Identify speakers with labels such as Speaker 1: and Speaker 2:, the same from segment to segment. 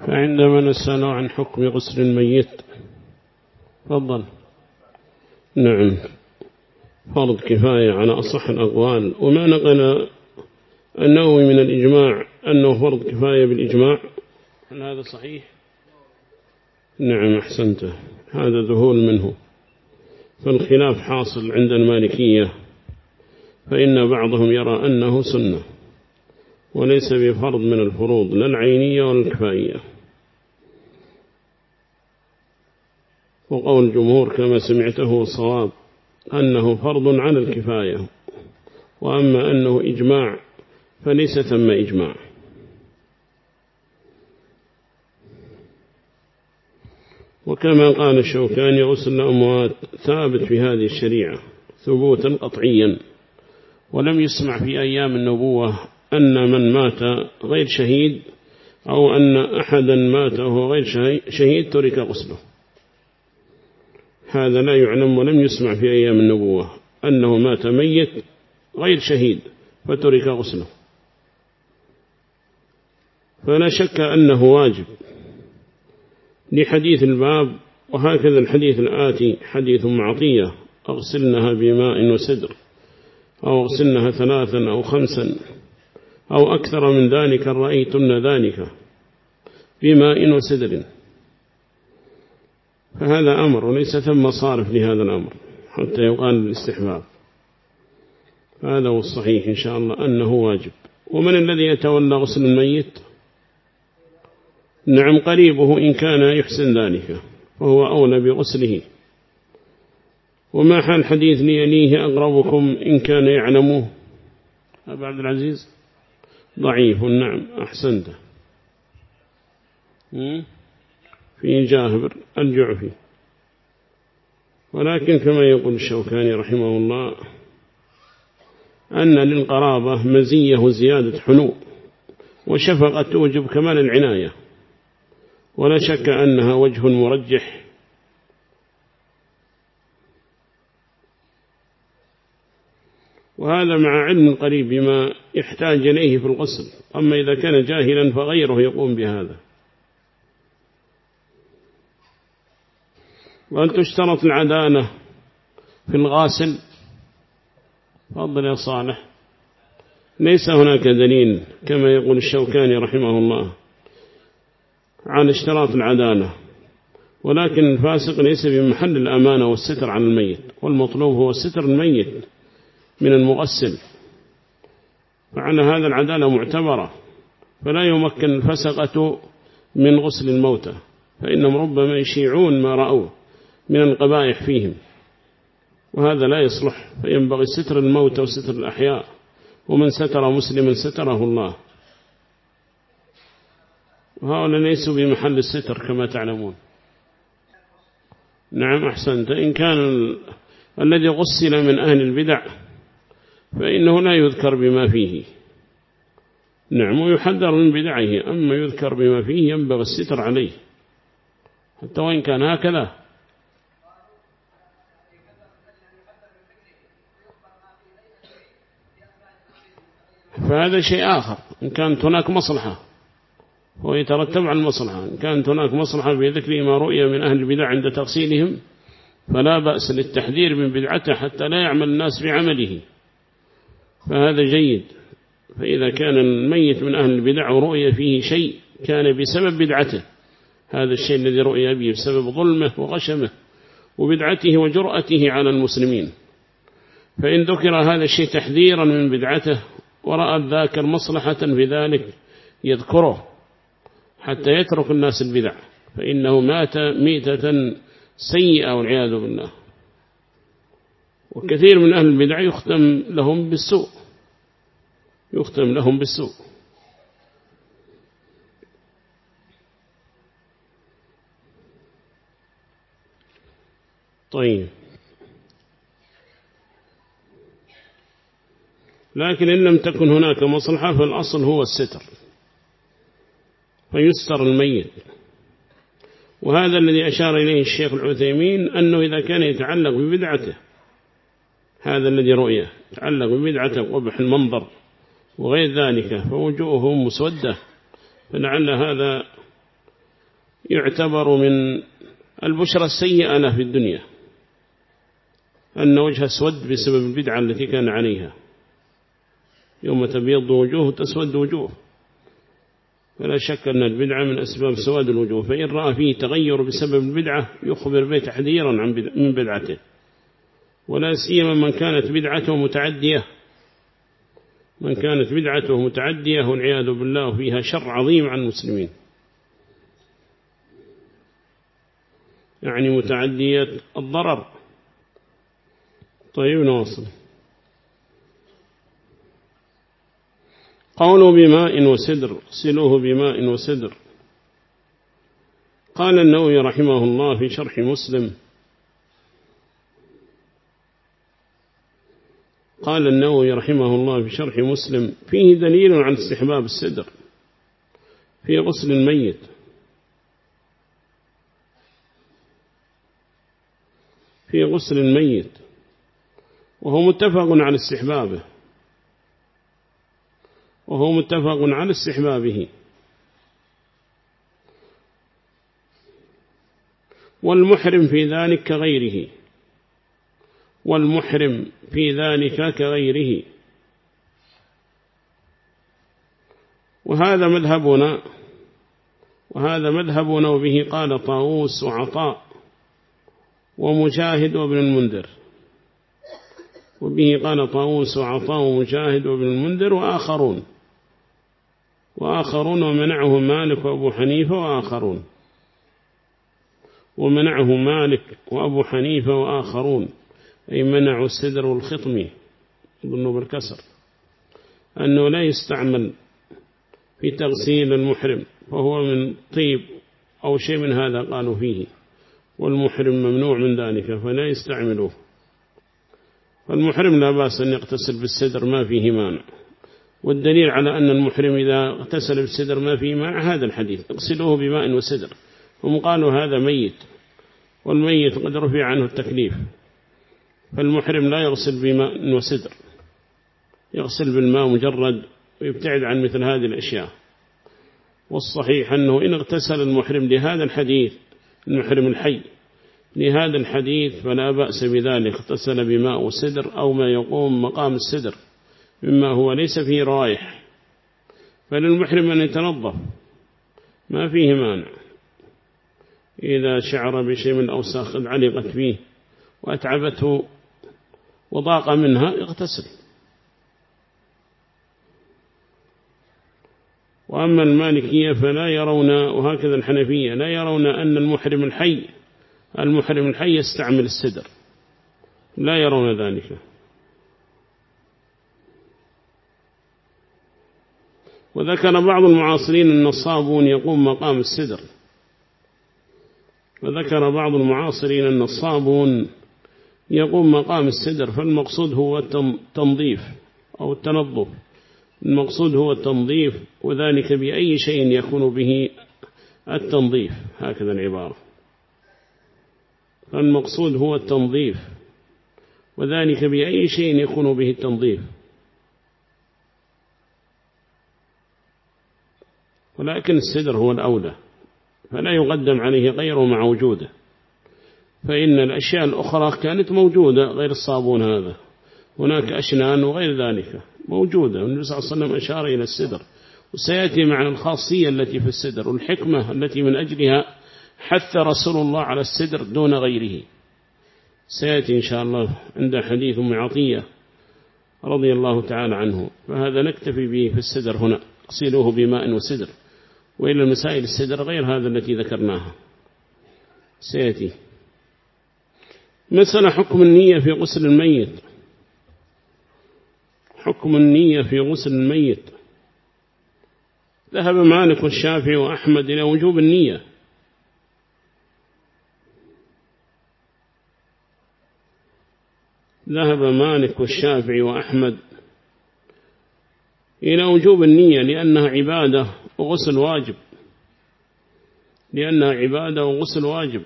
Speaker 1: فعندما نسأل عن حكم غسل الميت تفضل. نعم، فرض كفاية على أصح الأقوال، وما نقل النووي من الإجماع أنه فرض كفاية بالإجماع، هل هذا صحيح؟ نعم أحسنته، هذا ذهول منه. فالخلاف حاصل عند المالكية، فإن بعضهم يرى أنه سنة وليس بفرض من الفروض لا العينية ولا الكفائية، وقول الجمهور كما سمعته الصواب أنه فرض على الكفاية، وأما أنه إجماع فليس ثم إجماع. وكما قال الشوكاني غسل الأموات ثابت في هذه الشريعة ثبوتا قطعيا، ولم يسمع في أيام النبوة أن من مات غير شهيد أو أن أحدا مات وهو غير شهيد ترك غسله، هذا لا يعلم، ولم يسمع في أيام النبوة أنه مات ميت غير شهيد فترك غسله، فلا شك أنه واجب لحديث الباب. وهكذا الحديث الآتي حديث معطية أغسلنها بماء وسدر، أو أغسلنها 3 أو 5 أو أكثر من ذلك رأيتن ذلك بماء وسدر، فهذا أمر وليس ثم صارف لهذا الأمر حتى يقال الاستحباب. هذا هو الصحيح إن شاء الله أنه واجب. ومن الذي يتولى غسل الميت؟ نعم قريبه إن كان يحسن ذلك وهو أولى بغسله. وما حال حديث ليليه أقربكم إن كان يعلمه؟ أبا عبد العزيز ضعيف. نعم أحسنت، في جابر الجعفي. ولكن كما يقول الشوكاني رحمه الله أن للقرابة مزية وزيادة حنو وشفقة توجب كمال العناية، ولا شك أنها وجه مرجح. وهذا مع علم القريب بما يحتاج إليه في الغسل، أما إذا كان جاهلا فغيره يقوم بهذا. وأن تشترط العدالة في الغاسل. فضل يا صالح. ليس هناك دليل كما يقول الشوكاني رحمه الله عن اشتراط العدالة، ولكن الفاسق ليس بمحل الأمانة والستر على الميت، والمطلوب هو ستر الميت من المغسل، فعلى هذا العدالة معتبرة، فلا يمكن الفسقة من غسل الموتى، فإنهم ربما يشيعون ما رأوا من القبائح فيهم، وهذا لا يصلح. فينبغي ستر الموتى وستر الأحياء، ومن ستر مسلما ستره الله، وهؤلاء ليسوا بمحل الستر كما تعلمون. نعم أحسنت. إن كان الذي غسل من أهل البدع فإنه لا يذكر بما فيه، نعم، ويحذر من بدعه، أما يذكر بما فيه ينبغي الستر عليه حتى وإن كان هكذا. فهذا شيء آخر، إن كانت هناك مصلحة ويترتب على المصلحة. إن كانت هناك مصلحة بذكر ما رؤي من أهل البدع عند تغسيلهم فلا بأس للتحذير من بدعته حتى لا يعمل الناس بعمله، فهذا جيد. فإذا كان الميت من أهل البدع ورؤي فيه شيء كان بسبب بدعته، هذا الشيء الذي رؤي به بسبب ظلمه وغشمه وبدعته وجرأته على المسلمين، فإن ذكر هذا الشيء تحذيرا من بدعته ورأى ذاك المصلحة في ذلك يذكره حتى يترك الناس البدع، فإنه مات ميتة سيئة والعياذ بالله. وكثير من أهل البدع يختم لهم بالسوء، يختم لهم بالسوء. طيب، لكن إن لم تكن هناك مصلحة فالأصل هو الستر، فيستر الميت. وهذا الذي أشار إليه الشيخ العثيمين أنه إذا كان يتعلق ببدعته، هذا الذي رؤيه يتعلق ببدعته قبح المنظر وغير ذلك فوجوههم مسودة، فلعل هذا يعتبر من البشرى السيئة له في الدنيا أن وجهه اسود بسبب البدعة التي كان عليها، يوم تبيض وجوه تسود وجوه، فلا شك أن البدعة من أسباب سواد الوجوه، فإن رأى فيه تغير بسبب البدعة يخبر به تحذيرا من بدعته، ولا سيما من كانت بدعته متعدية، من كانت بدعته متعدية والعياذ بالله فيها شر عظيم عن المسلمين، يعني متعدية الضرر. طيب نواصل. قولوا بماء وسدر، سلوه بماء وسدر. قال النووي رحمه الله في شرح مسلم، قال النووي رحمه الله في شرح مسلم فيه دليل على استحباب السدر في غسل الميت، في غسل الميت، وهو متفق على استحبابه، وهو متفق على استحبابه. والمحرم في ذلك كغيره، والمحرم في ذلك كغيره. وهذا مذهبنا، وهذا مذهبنا، وبه قال طاووس وعطاء ومجاهد وابن المنذر، وبه قال طاووس وعطاء ومجاهد وابن المنذر وآخرون ومنعه مالك وأبو حنيفة وآخرون، ومنعه مالك وأبو حنيفة وآخرون، أي منعوا السدر والخطم يظنوا بالكسر، أنه لا يستعمل في تغسيل المحرم، فهو من طيب أو شيء من هذا قالوا فيه، والمحرم ممنوع من ذلك فلا يستعملوه. فالمحرم لا بأس أن يغتسل بالسدر ما فيه مانع، والدليل على أن المحرم إذا اغتسل بالسدر ما فيه مانع هذا الحديث، اغسلوه بماء وسدر. هم قالوا هذا ميت، والميت قد رفع عنه التكليف، فالمحرم لا يغسل بماء وسدر، يغسل بالماء مجرد ويبتعد عن مثل هذه الأشياء. والصحيح أنه إن اغتسل المحرم لهذا الحديث، المحرم الحي لهذا الحديث، فلا بأس بذلك، اغتسل بماء وسدر أو ما يقوم مقام السدر مما هو ليس فيه رائح، فللمحرم أن يتنظف ما فيه مانع، إذا شعر بشيء من الأوساخ علقت فيه وأتعبته وضاق منها يغتسل. وأما المالكية فلا يرون، وهكذا الحنفية لا يرون أن المحرم الحي يستعمل السدر، لا يرون ذلك. وذكر بعض المعاصرين أن الصابون يقوم مقام السدر، وذكر بعض المعاصرين أن الصابون يقوم مقام السدر، فالمقصود هو التنظيف أو التنظف، المقصود هو التنظيف، وذلك بأي شيء يكون به التنظيف، هكذا العبارة، فالمقصود هو التنظيف، وذلك بأي شيء يكون به التنظيف. ولكن السدر هو الأولى، فلا يقدم عليه غيره مع وجوده، فإن الأشياء الأخرى كانت موجودة غير الصابون هذا، هناك أشنان وغير ذلك موجودة، والنبي صلى الله عليه وسلم أشار إلى السدر، وسيأتي معنى الخاصية التي في السدر والحكمة التي من أجلها حث رسول الله على السدر دون غيره، سيأتي إن شاء الله عند حديث أم عطية رضي الله تعالى عنه. فهذا نكتفي به في السدر هنا، اغسلوه بماء وسدر، وإلى المسائل السدر غير هذا التي ذكرناها سيأتي. مثل حكم النية في غسل الميت، حكم النية في غسل الميت. ذهب مالك والشافعي وأحمد إلى وجوب النية، ذهب مالك والشافعي وأحمد إلى وجوب النية، لأنها عبادة وغسل واجب، لأنها عبادة وغسل واجب.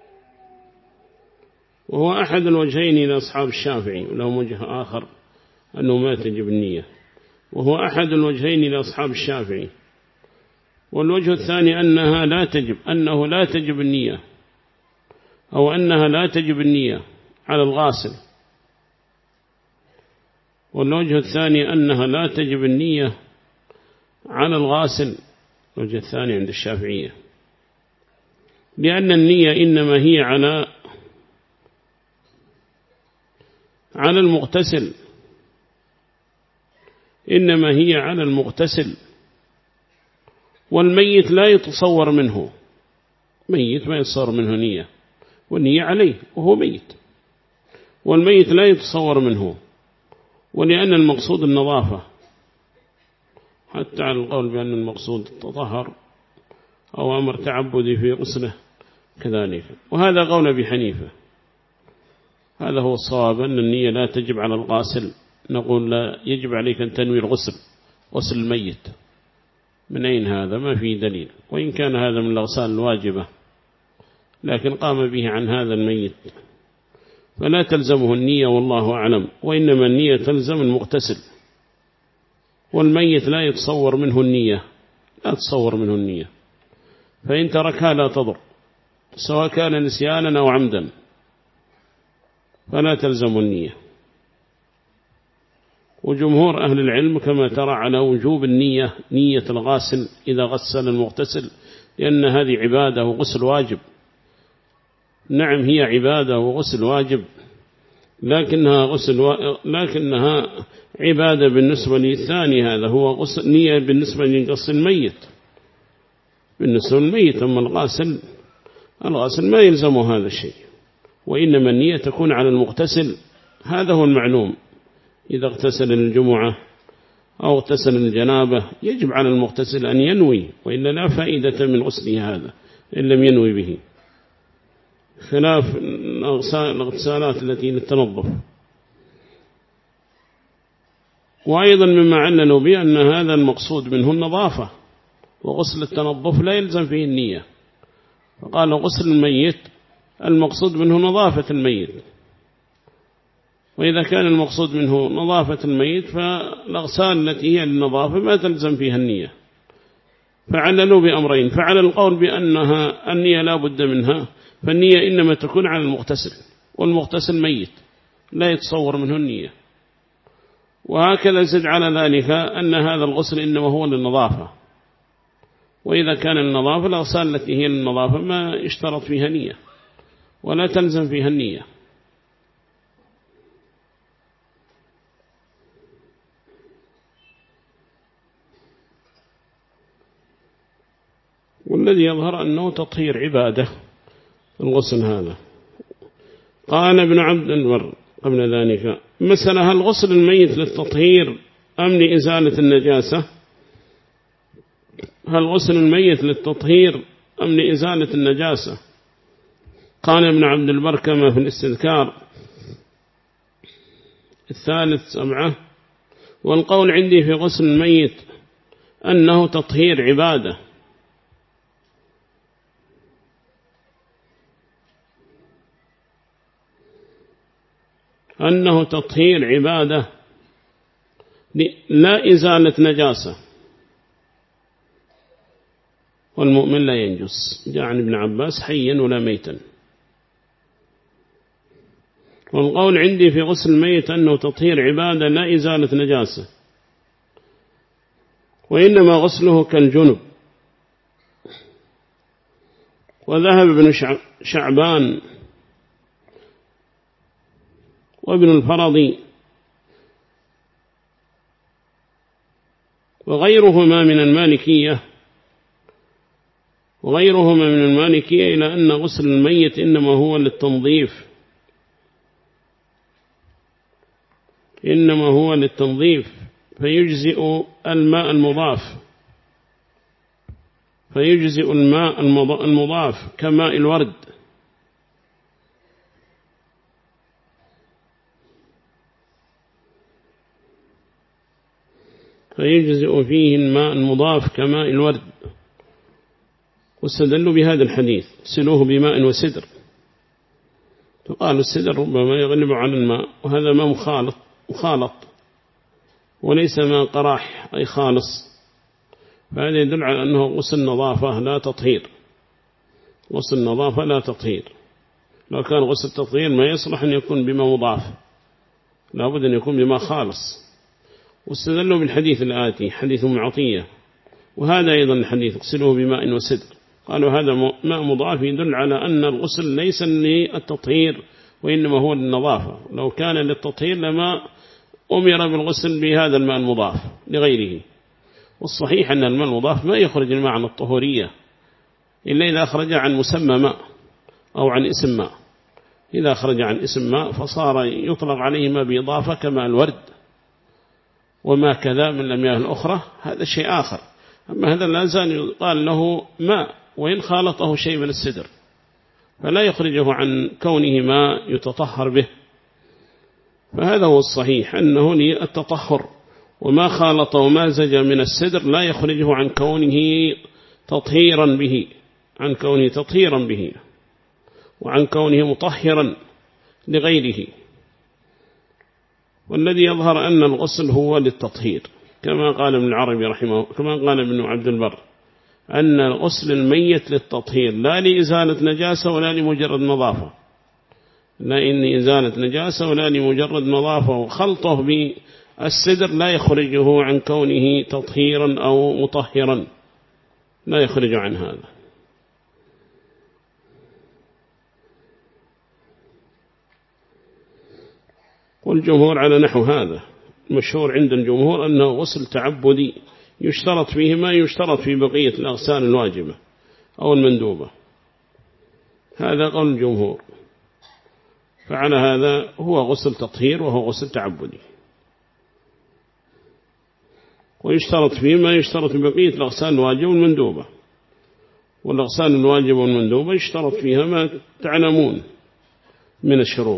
Speaker 1: وهو أحد الوجهين لأصحاب الشافعي، ولهم وجه آخر أنه ما تجب النية، وهو أحد الوجهين لأصحاب الشافعي. والوجه الثاني أنه لا تجب النية، أو أنها لا تجب النية على الغاسل. والوجه الثاني أنها لا تجب النية على الغاسل، الوجه الثاني عند الشافعية، لأن النية إنما هي على المغتسل، إنما هي على المغتسل، والميت لا يتصور منه، ميت ما يتصور منه نية، والنية عليه وهو ميت، والميت لا يتصور منه، ولأن المقصود النظافة، حتى على القول بأن المقصود التطهر أو أمر تعبدي في غسله كذلك. وهذا قول أبي حنيفة، هذا هو الصواب، أن النية لا تجب على الغاسل. نقول لا يجب عليك أن تنوي الغسل، غسل الميت. من أين هذا؟ ما فيه دليل، وإن كان هذا من الأغسال الواجبة لكن قام به عن هذا الميت، فلا تلزمه النية والله أعلم، وإنما النية تلزم المغتسل، والميت لا يتصور منه النية، لا تصور منه النية، فإن تركها لا تضر، سواء كان نسيانا أو عمدا، فلا تلزم النية. وجمهور أهل العلم كما ترى على وجوب النية، نية الغاسل إذا غسل المغتسل، لأن هذه عبادة وغسل واجب. نعم هي عبادة وغسل واجب، لكنها عبادة بالنسبة للثاني، هذا هو غسل نية بالنسبة لغسل الميت، بالنسبة للميت. أما الغاسل ما يلزمه هذا الشيء، وإنما النية تكون على المغتسل، هذا هو المعلوم. إذا اغتسل الجمعة أو اغتسل الجنابة يجب على المغتسل أن ينوي، وإلا لا فائدة من غسله هذا إن لم ينوي به، خلاف الاغتسالات التي للتنظف. وأيضا مما عللوا به أن هذا المقصود منه النظافة، وغسل التنظف لا يلزم فيه النية، فقال غسل الميت المقصود منه نظافة الميت، وإذا كان المقصود منه نظافة الميت فالأغسال التي هي للنظافة ما تلزم فيها النية، فعللوا بأمرين. فعلى القول بأنها النية لا بد منها، فالنية إنما تكون على المغتسل، والمغتسل ميت لا يتصور منه النية. وهكذا زد على ذلك أن هذا الغسل إنما هو للنظافة، وإذا كان النظافة الأغسال التي هي للنظافة ما يشترط فيها نية ولا تلزم فيها النية. والذي يظهر أنه تطهير عبادة الغسل هذا. قال ابن عبد البر قبل ذلك مسألة: هل غسل الميت للتطهير أم لإزالة النجاسة؟ هل غسل الميت للتطهير أم لإزالة النجاسة؟ قال ابن عبد البر كما في الاستذكار 3/7: والقول عندي في غسل الميت أنه تطهير عبادة، أنه تطهير عبادة لا إزالة نجاسة، والمؤمن لا ينجس، جاء عن ابن عباس حيا ولا ميتا. والقول عندي في غسل الميت أنه تطهير عبادة لا إزالة نجاسة، وإنما غسله كالجنب. وذهب ابن شعبان وابن الفرضي وغيرهما من المالكية إلى أن غسل الميت إنما هو للتنظيف، فيجزئ الماء المضاف كماء الورد، فيجزئ فيه الماء المضاف كماء الورد. واستدلوا بهذا الحديث: سلوه بماء وسدر، فقالوا السدر ربما يغلب على الماء، وهذا ما مخالط، وليس ماء قراح أي خالص، فهذا يدل على أنه غسل نظافة لا تطهير، غسل نظافة لا تطهير. لو كان غسل تطهير ما يصلح أن يكون بما مضاف، لابد أن يكون بما خالص. واستدلوا بالحديث الآتي حديث معطية، وهذا أيضا الحديث اغسلوه بماء وسدر، قالوا هذا ماء مضاف يدل على أن الغسل ليس للتطهير وإنما هو للنظافة. لو كان للتطهير لما أمر بالغسل بهذا الماء المضاف لغيره. والصحيح أن الماء المضاف ما يخرج الماء عن الطهورية إلا إذا أخرج عن مسمى ماء أو عن اسم ماء. إذا خرج عن اسم ماء فصار يطلق عليه ما بإضافة كما الورد وما كذا من المياه الأخرى، هذا شيء آخر. أما هذا لا زال يقال له ماء وإن خالطه شيء من السدر، فلا يخرجه عن كونه ما يتطهر به. فهذا هو الصحيح أنه للتطهر، وما خالط وما زج من السدر لا يخرجه عن كونه تطهيرا به، عن كونه تطهيرا به وعن كونه مطهرا لغيره. والذي يظهر أن الغسل هو للتطهير كما قال ابن العربي كما قال ابن عبد البر، أن غسل الميت للتطهير لا لإزالة نجاسة ولا لمجرد نظافة، لا إن إزالة نجاسة ولا لمجرد نظافة. وخلطه بالسدر لا يخرجه عن كونه تطهيرا أو مطهرا، لا يخرج عن هذا. والجمهور على نحو هذا، مشهور عند الجمهور أنه غسل تعبدي يشترط فيه ما يشترط في بقية الأغسال الواجبة أو المندوبة، هذا قول الجمهور. فعلى هذا هو غسل تطهير وهو غسل تعبدي، ويشترط فيه ما يشترط في بقية الأغسال الواجبة والمندوبة. والأغسال الواجبة والمندوبة يشترط فيها ما تعلمون من الشروط.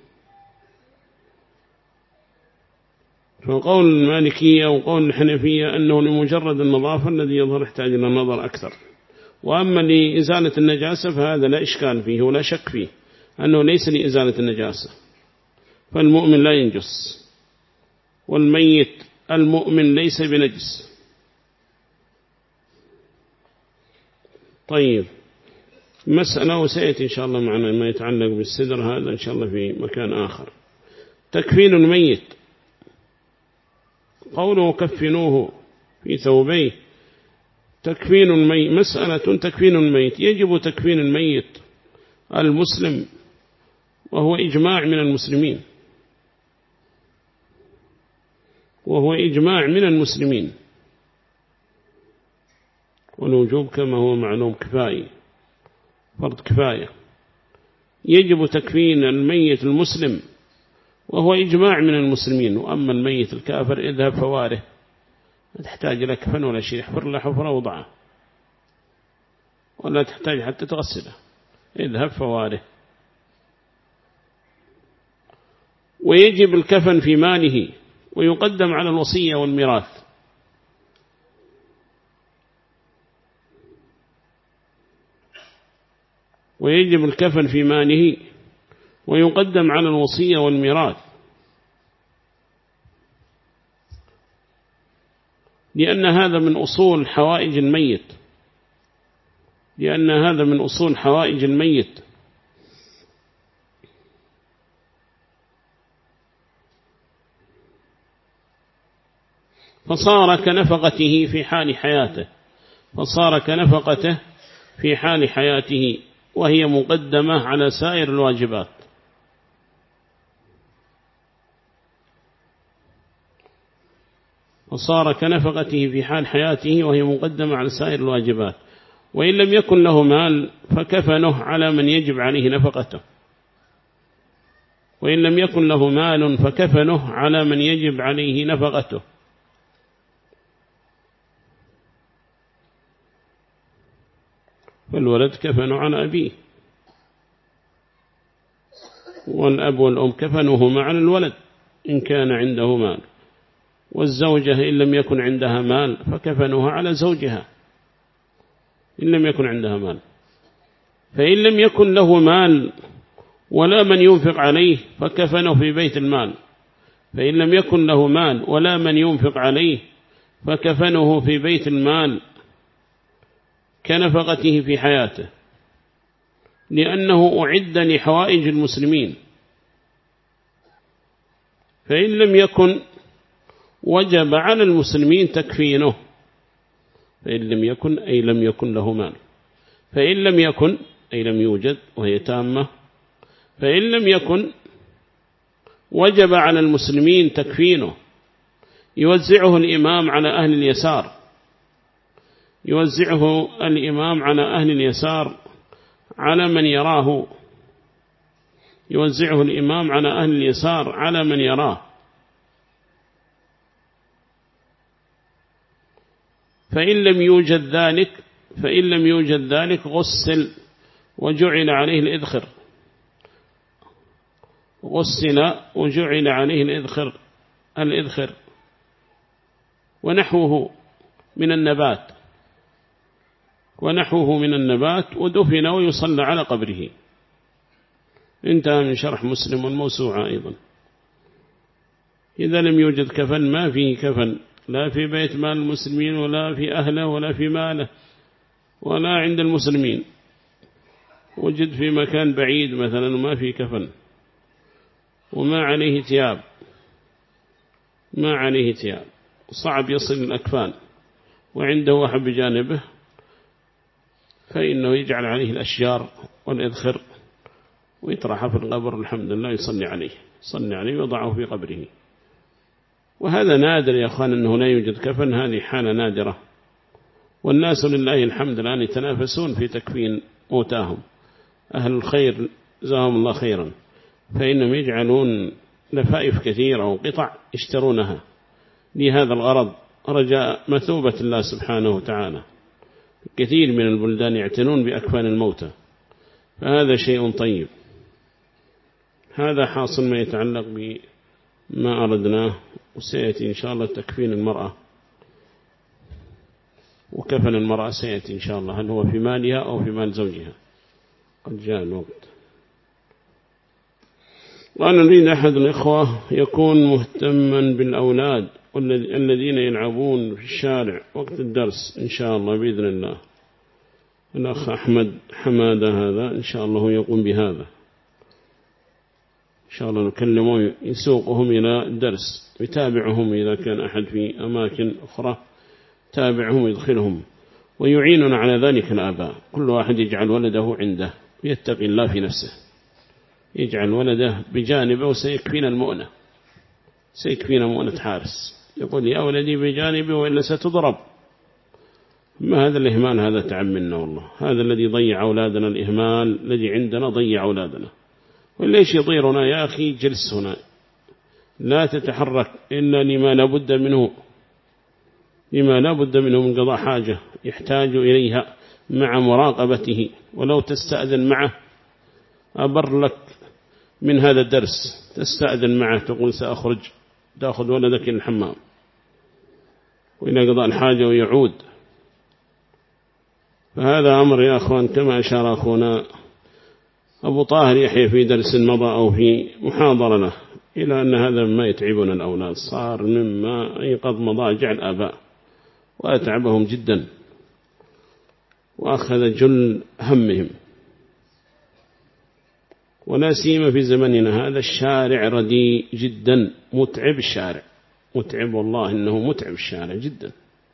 Speaker 1: فقول المالكية وقول الحنفية أنه لمجرد النظافة الذي يظهر يحتاج إلى النظر أكثر. وأما لإزالة النجاسة فهذا لا إشكال فيه ولا شك فيه أنه ليس لإزالة النجاسة، فالمؤمن لا ينجس، والميت المؤمن ليس بنجس. طيب، مسألة وسيأتي إن شاء الله معنا ما يتعلق بالسدر، هذا إن شاء الله في مكان آخر. تكفين الميت، قوله كفنوه في ثوبيه، تكفين الميت مسألة. تكفين الميت يجب تكفين الميت المسلم، وهو إجماع من المسلمين، وهو إجماع من المسلمين، والوجوب كما هو معلوم كفاية، فرض كفاية. يجب تكفين الميت المسلم وهو إجماع من المسلمين. وأما الميت الكافر اذهب فواره، لا تحتاج إلى كفن ولا شيء، احفر له حفرة وضعه، ولا تحتاج حتى تغسله، اذهب فواره. ويجب الكفن في ماله، ويقدم على الوصية والميراث. ويجب الكفن في ماله ويقدم على الوصية والميراث، لأن هذا من أصول حوائج الميت، لأن هذا من أصول حوائج الميت. فصار كنفقته في حال حياته، فصار كنفقته في حال حياته، وهي مقدمة على سائر الواجبات. وصار كنفقته في حال حياته وهي مقدمة على سائر الواجبات. وإن لم يكن له مال فكفنه على من يجب عليه نفقته، وإن لم يكن له مال فكفنه على من يجب عليه نفقته. فالولد كفنوا على أبيه، والأب والأم كفنوهما على الولد إن كان عنده مال، والزوجة إن لم يكن عندها مال فكفنوها على زوجها إن لم يكن عندها مال. فإن لم يكن له مال ولا من ينفق عليه فكفنه في بيت المال، فإن لم يكن له مال ولا من ينفق عليه فكفنه في بيت المال كنفقته في حياته، لأنه أعد لحوائج المسلمين. فإن لم يكن وجب على المسلمين تكفينه، فإن لم يكن أي لم يكن له مال، فإن لم يكن أي لم يوجد وهي تامة، فإن لم يكن وجب على المسلمين تكفينه، يوزعه الإمام على أهل اليسار، يوزعه الإمام على أهل اليسار على من يراه، يوزعه الإمام على أهل اليسار على من يراه. فإن لم يوجد ذلك غسل وجعل عليه الإذخر، غسل وجعل عليه الإذخر ونحوه من النبات ودفن ويصلى على قبره. انتهى من شرح مسلم والموسوعة أيضا. إذا لم يوجد كفن ما فيه كفن، لا في بيت مال المسلمين ولا في أهله ولا في ماله ولا عند المسلمين، وجد في مكان بعيد مثلا وما في كفن وما عليه ثياب، صعب يصل الأكفان وعنده واحد بجانبه، فإنه يجعل عليه الأشجار والإذخر ويطرحه في القبر، الحمد لله يصلي عليه ويضعه في قبره. وهذا نادر يا أخوان أنه لا يوجد كفن، هذه حالة نادرة، والناس لله الحمد الآن يتنافسون في تكفين موتاهم، أهل الخير جزاهم الله خيرا، فإنهم يجعلون لفائف كثيرة وقطع يشترونها لهذا الغرض رجاء مثوبة الله سبحانه وتعالى. كثير من البلدان يعتنون بأكفان الموتى، فهذا شيء طيب. هذا حاصل ما يتعلق بما أردناه، وسيأتي إن شاء الله تكفين المرأة وكفن المرأة سيأتي إن شاء الله، هل هو في مالها أو في مال زوجها، قد جاء الوقت. وأنا نريد أحد الإخوة يكون مهتما بالأولاد الذين يلعبون في الشارع وقت الدرس إن شاء الله بإذن الله. الأخ أحمد حمادة هذا إن شاء الله يقوم بهذا، إن شاء الله نكلمه يسوقهم إلى الدرس، يتابعهم إذا كان أحد في أماكن أخرى تابعهم ويدخلهم، ويعيننا على ذلك الآباء. كل واحد يجعل ولده عنده ويتقي الله في نفسه، يجعل ولده بجانبه، وسيكفينا المؤنة، سيكفينا مؤنة حارس، يقول يا ولدي بجانبه وإلا ستضرب. ما هذا الإهمال، هذا تعب منا والله، هذا الذي ضيع أولادنا، الإهمال الذي عندنا ضيع أولادنا. وليش يضيرنا يا أخي؟ جلس هنا لا تتحرك إلا لما لا بد منه من قضاء حاجة يحتاج إليها مع مراقبته. ولو تستأذن معه أبر لك من هذا الدرس، تستأذن معه تقول سأخرج، تأخذ ولدك الحمام وإلى قضاء الحاجة ويعود. فهذا أمر يا أخوان كما أشار أخونا أبو طاهر يحيى في درس مضى أو في محاضرة له، إلى أن هذا ما يتعبنا الأولاد، صار مما أيقظ مضاجع الآباء وأتعبهم جدا وأخذ جل همهم، ولا سيما في زمننا هذا. الشارع رديء جدا، متعب الشارع، متعب والله إنه متعب الشارع جدا.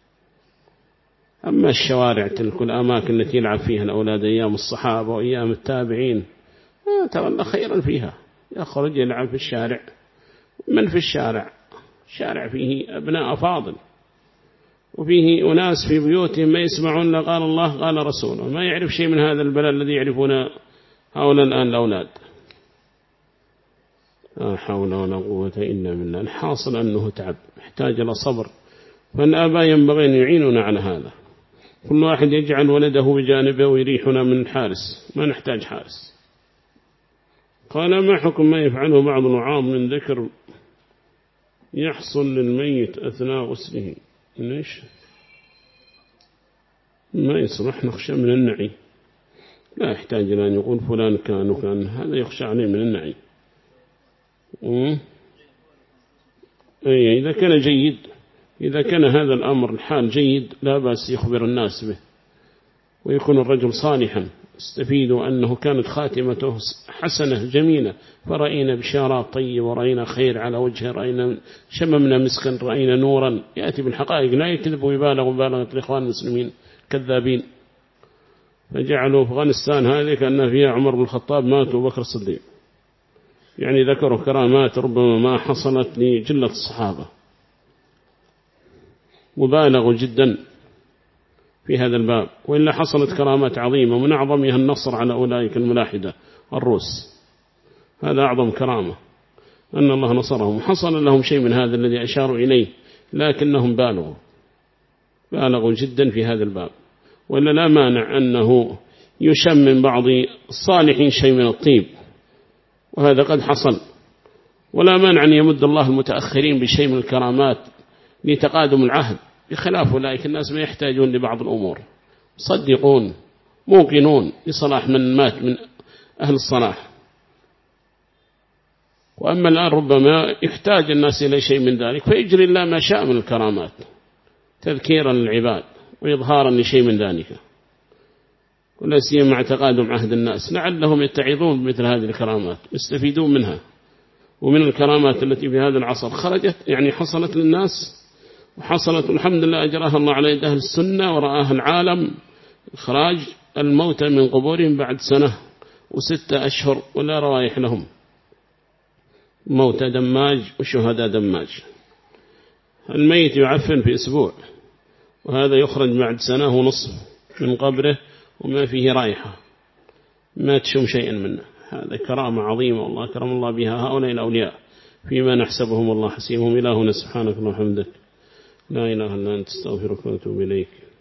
Speaker 1: أما الشوارع تلك الأماكن التي يلعب فيها الأولاد أيام الصحابة وأيام التابعين تولى خيرا فيها، يخرج يلعب في الشارع. من في الشارع؟ الشارع فيه أبناء فاضل، وفيه أناس في بيوتهم ما يسمعون لا قال الله قال رسوله، ما يعرف شيء من هذا البلاء الذي يعرفون هؤلاء الآن الأولاد. لا حول ولا قوة إلا بالله. الحاصل أنه تعب يحتاج إلى صبر، فالآباء ينبغي أن يعيننا على هذا. كل واحد يجعل ولده بجانبه ويريحنا من الحارس، ما نحتاج حارس. قال ما حكم ما يفعله بعض الوعاظ من ذكر يحصل للميت أثناء غسله؟ ليش ما يصلح؟ نخشى من النعي، لا يحتاج إلى أن يقول فلان كان وكان، هذا يخشى عليه من النعي. إذا كان جيد، إذا كان هذا الأمر الحال جيد لا بأس يخبر الناس به، ويكون الرجل صالحا استفيدوا أنه كانت خاتمته حسنة جميلة، فرأينا بشارات طيبة ورأينا خير على وجهه، رأينا شممنا مسكا، رأينا نورا، يأتي بالحقائق لا يكذب ويبالغ مبالغة الإخوان المسلمين كذابين. فجعلوا أفغانستان هذه كأن فيها عمر بن الخطاب مات وبكر الصديق، يعني ذكروا كرامات ربما ما حصلت لجلة الصحابة، مبالغ جدا في هذا الباب. وإلا حصلت كرامات عظيمة، من أعظمها النصر على أولئك الملاحدة الروس، هذا أعظم كرامة أن الله نصرهم، وحصل لهم شيء من هذا الذي أشاروا إليه، لكنهم بالغوا جدا في هذا الباب. وإلا لا مانع أنه يشم من بعض الصالحين شيء من الطيب، وهذا قد حصل، ولا مانع أن يمد الله المتأخرين بشيء من الكرامات لتقادم العهد، بخلاف أولئك الناس ما يحتاجون لبعض الأمور، صدقون موقنون لصلاح من مات من أهل الصلاح. وأما الآن ربما يحتاج الناس إلى شيء من ذلك، فيجري الله ما شاء من الكرامات تذكيرا للعباد وإظهارا لشيء من ذلك، ولا سيما مع تقادم عهد الناس، لعلهم يتعظون بمثل هذه الكرامات يستفيدون منها. ومن الكرامات التي في هذا العصر خرجت يعني حصلت للناس، وحصلت الحمد لله أجراها الله على يد أهل السنة ورآها العالم، إخراج الموتى من قبورهم بعد 1 و6 أشهر ولا روايح لهم، موتى دماج وشهداء دماج. الميت يعفن في أسبوع، وهذا يخرج بعد 1.5 من قبره وما فيه رائحة، ما تشم شيئا منه. هذا كرامة عظيمة والله كرم الله بها هؤلاء الأولياء، فيما نحسبهم الله حسيبهم. إلهنا سبحانك اللهم وبحمدك، لا إله إلا أنت، استغفرك وأتوب إليك.